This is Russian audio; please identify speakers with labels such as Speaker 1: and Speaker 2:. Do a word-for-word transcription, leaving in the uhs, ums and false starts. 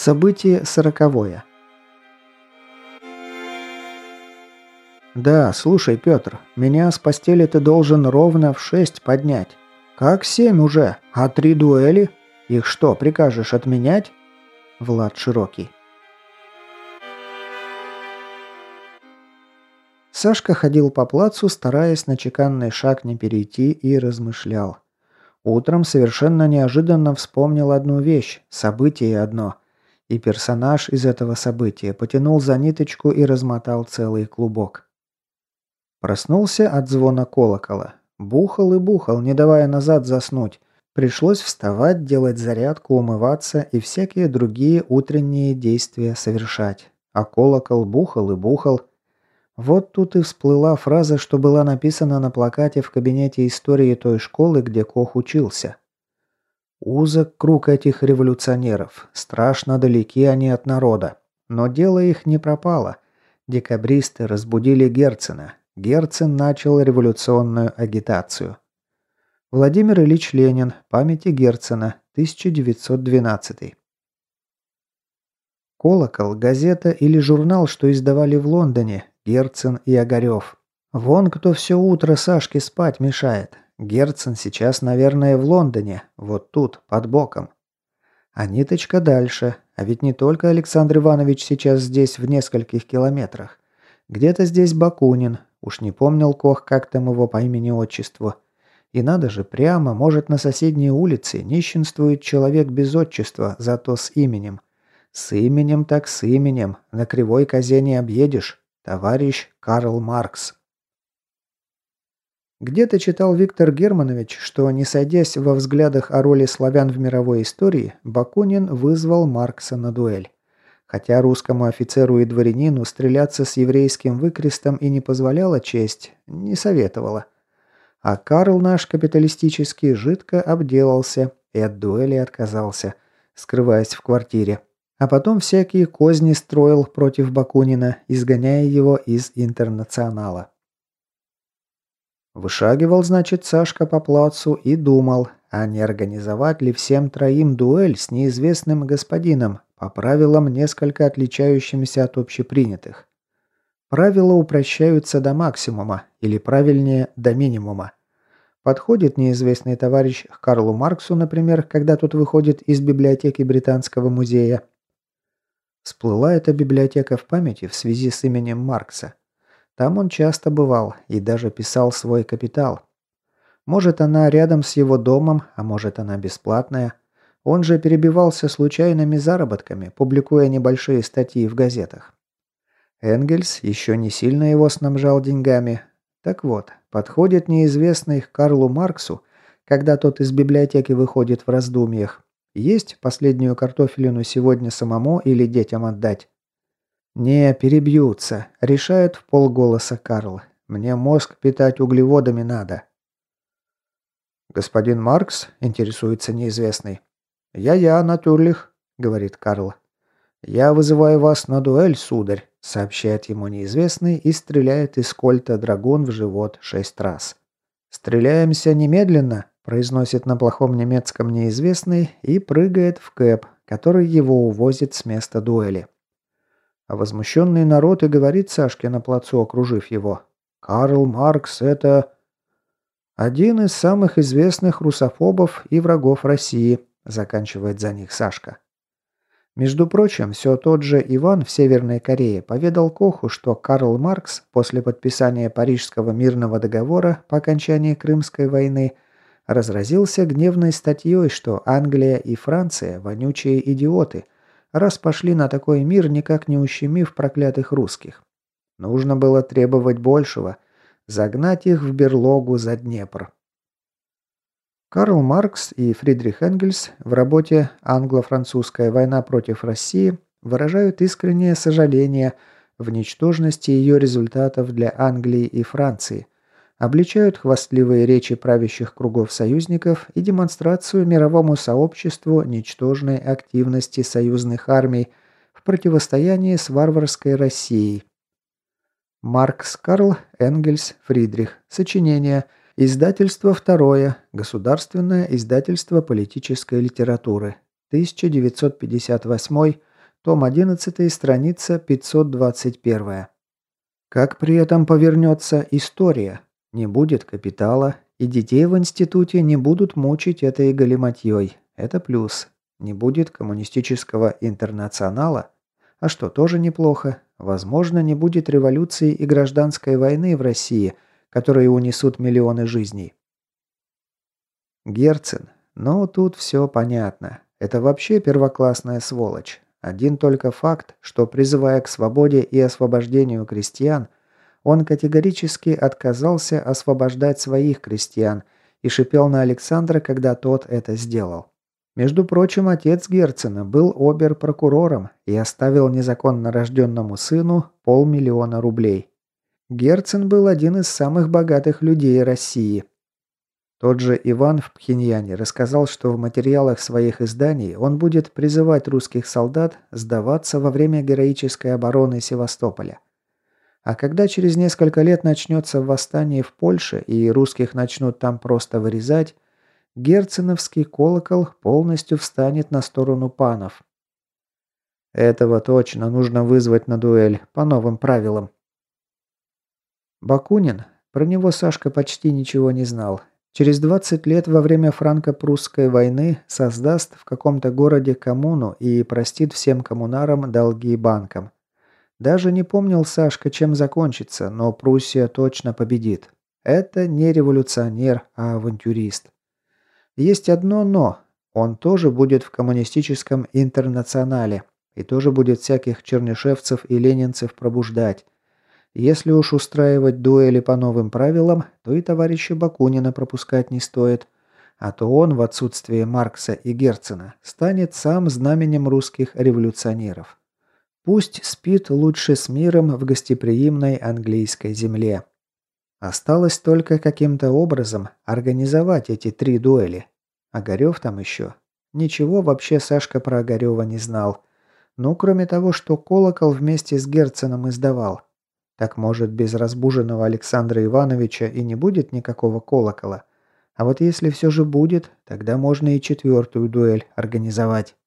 Speaker 1: Событие сороковое. «Да, слушай, Петр, меня с постели ты должен ровно в шесть поднять. Как семь уже? А три дуэли? Их что, прикажешь отменять?» Влад Широкий. Сашка ходил по плацу, стараясь на чеканный шаг не перейти, и размышлял. Утром совершенно неожиданно вспомнил одну вещь, событие одно. И персонаж из этого события потянул за ниточку и размотал целый клубок. Проснулся от звона колокола. Бухал и бухал, не давая назад заснуть. Пришлось вставать, делать зарядку, умываться и всякие другие утренние действия совершать. А колокол бухал и бухал. Вот тут и всплыла фраза, что была написана на плакате в кабинете истории той школы, где Кох учился. Узок круг этих революционеров. Страшно далеки они от народа. Но дело их не пропало. Декабристы разбудили Герцена. Герцен начал революционную агитацию. Владимир Ильич Ленин. Памяти Герцена. тысяча девятьсот двенадцатый. «Колокол» – газета или журнал, что издавали в Лондоне. Герцен и Огарев. Вон кто все утро Сашке спать мешает. Герцен сейчас, наверное, в Лондоне. Вот тут, под боком. А ниточка дальше. А ведь не только Александр Иванович сейчас здесь в нескольких километрах. Где-то здесь Бакунин. Уж не помнил Кох, как там его по имени-отчеству. И надо же, прямо, может, на соседней улице нищенствует человек без отчества, зато с именем. С именем так с именем. На кривой козе не объедешь. Товарищ Карл Маркс. Где-то читал Виктор Германович, что, не сойдясь во взглядах о роли славян в мировой истории, Бакунин вызвал Маркса на дуэль. Хотя русскому офицеру и дворянину стреляться с еврейским выкрестом и не позволяла честь, не советовала. А Карл наш капиталистический жидко обделался и от дуэли отказался, скрываясь в квартире. А потом всякие козни строил против Бакунина, изгоняя его из Интернационала. Вышагивал, значит, Сашка по плацу и думал, а не организовать ли всем троим дуэль с неизвестным господином по правилам, несколько отличающимся от общепринятых. Правила упрощаются до максимума, или правильнее, до минимума. Подходит неизвестный товарищ к Карлу Марксу, например, когда тот выходит из библиотеки Британского музея. Всплыла эта библиотека в памяти в связи с именем Маркса. Там он часто бывал и даже писал свой «Капитал». Может, она рядом с его домом, а может, она бесплатная. Он же перебивался случайными заработками, публикуя небольшие статьи в газетах. Энгельс еще не сильно его снабжал деньгами. Так вот, подходит неизвестный к Карлу Марксу, когда тот из библиотеки выходит в раздумьях. Есть последнюю картофелину сегодня самому или детям отдать? «Не, перебьются», — решает в полголоса Карл. «Мне мозг питать углеводами надо». «Господин Маркс?» — интересуется неизвестный. «Я-я, натюрлих», — говорит Карл. «Я вызываю вас на дуэль, сударь», — сообщает ему неизвестный и стреляет из кольта драгун в живот шесть раз. «Стреляемся немедленно», — произносит на плохом немецком неизвестный и прыгает в кэб, который его увозит с места дуэли. А возмущенный народ и говорит Сашке на плацу, окружив его. «Карл Маркс – это...» «Один из самых известных русофобов и врагов России», – заканчивает за них Сашка. Между прочим, все тот же Иван в Северной Корее поведал Коху, что Карл Маркс после подписания Парижского мирного договора по окончании Крымской войны разразился гневной статьей, что Англия и Франция – вонючие идиоты, раз пошли на такой мир, никак не ущемив проклятых русских. Нужно было требовать большего – загнать их в берлогу за Днепр. Карл Маркс и Фридрих Энгельс в работе «Англо-французская война против России» выражают искреннее сожаление в ничтожности ее результатов для Англии и Франции, обличают хвастливые речи правящих кругов союзников и демонстрацию мировому сообществу ничтожной активности союзных армий в противостоянии с варварской Россией. Маркс Карл, Энгельс Фридрих. Сочинение. Издательство второе. Государственное издательство политической литературы. тысяча девятьсот пятьдесят восьмой. том одиннадцатый, страница пятьсот двадцать один. Как при этом повернется история? Не будет капитала, и детей в институте не будут мучить этой галиматьей. Это плюс. Не будет коммунистического интернационала. А что, тоже неплохо. Возможно, не будет революции и гражданской войны в России, которые унесут миллионы жизней. Герцен. Ну, тут все понятно. Это вообще первоклассная сволочь. Один только факт, что, призывая к свободе и освобождению крестьян, он категорически отказался освобождать своих крестьян и шипел на Александра, когда тот это сделал. Между прочим, отец Герцена был обер-прокурором и оставил незаконно рожденному сыну полмиллиона рублей. Герцен был один из самых богатых людей России. Тот же Иван в Пхеньяне рассказал, что в материалах своих изданий он будет призывать русских солдат сдаваться во время героической обороны Севастополя. А когда через несколько лет начнется восстание в Польше и русских начнут там просто вырезать, герценовский колокол полностью встанет на сторону панов. Этого точно нужно вызвать на дуэль, по новым правилам. Бакунин, про него Сашка почти ничего не знал. Через двадцать лет во время франко-прусской войны создаст в каком-то городе коммуну и простит всем коммунарам долги банкам. Даже не помнил Сашка, чем закончится, но Пруссия точно победит. Это не революционер, а авантюрист. Есть одно «но». Он тоже будет в коммунистическом интернационале и тоже будет всяких чернышевцев и ленинцев пробуждать. Если уж устраивать дуэли по новым правилам, то и товарища Бакунина пропускать не стоит, а то он в отсутствие Маркса и Герцена станет сам знаменем русских революционеров. Пусть спит лучше с миром в гостеприимной английской земле. Осталось только каким-то образом организовать эти три дуэли. Огарев там еще. Ничего вообще Сашка про Огарева не знал. Ну, кроме того, что колокол вместе с Герценом издавал. Так, может, без разбуженного Александра Ивановича и не будет никакого колокола. А вот если все же будет, тогда можно и четвертую дуэль организовать.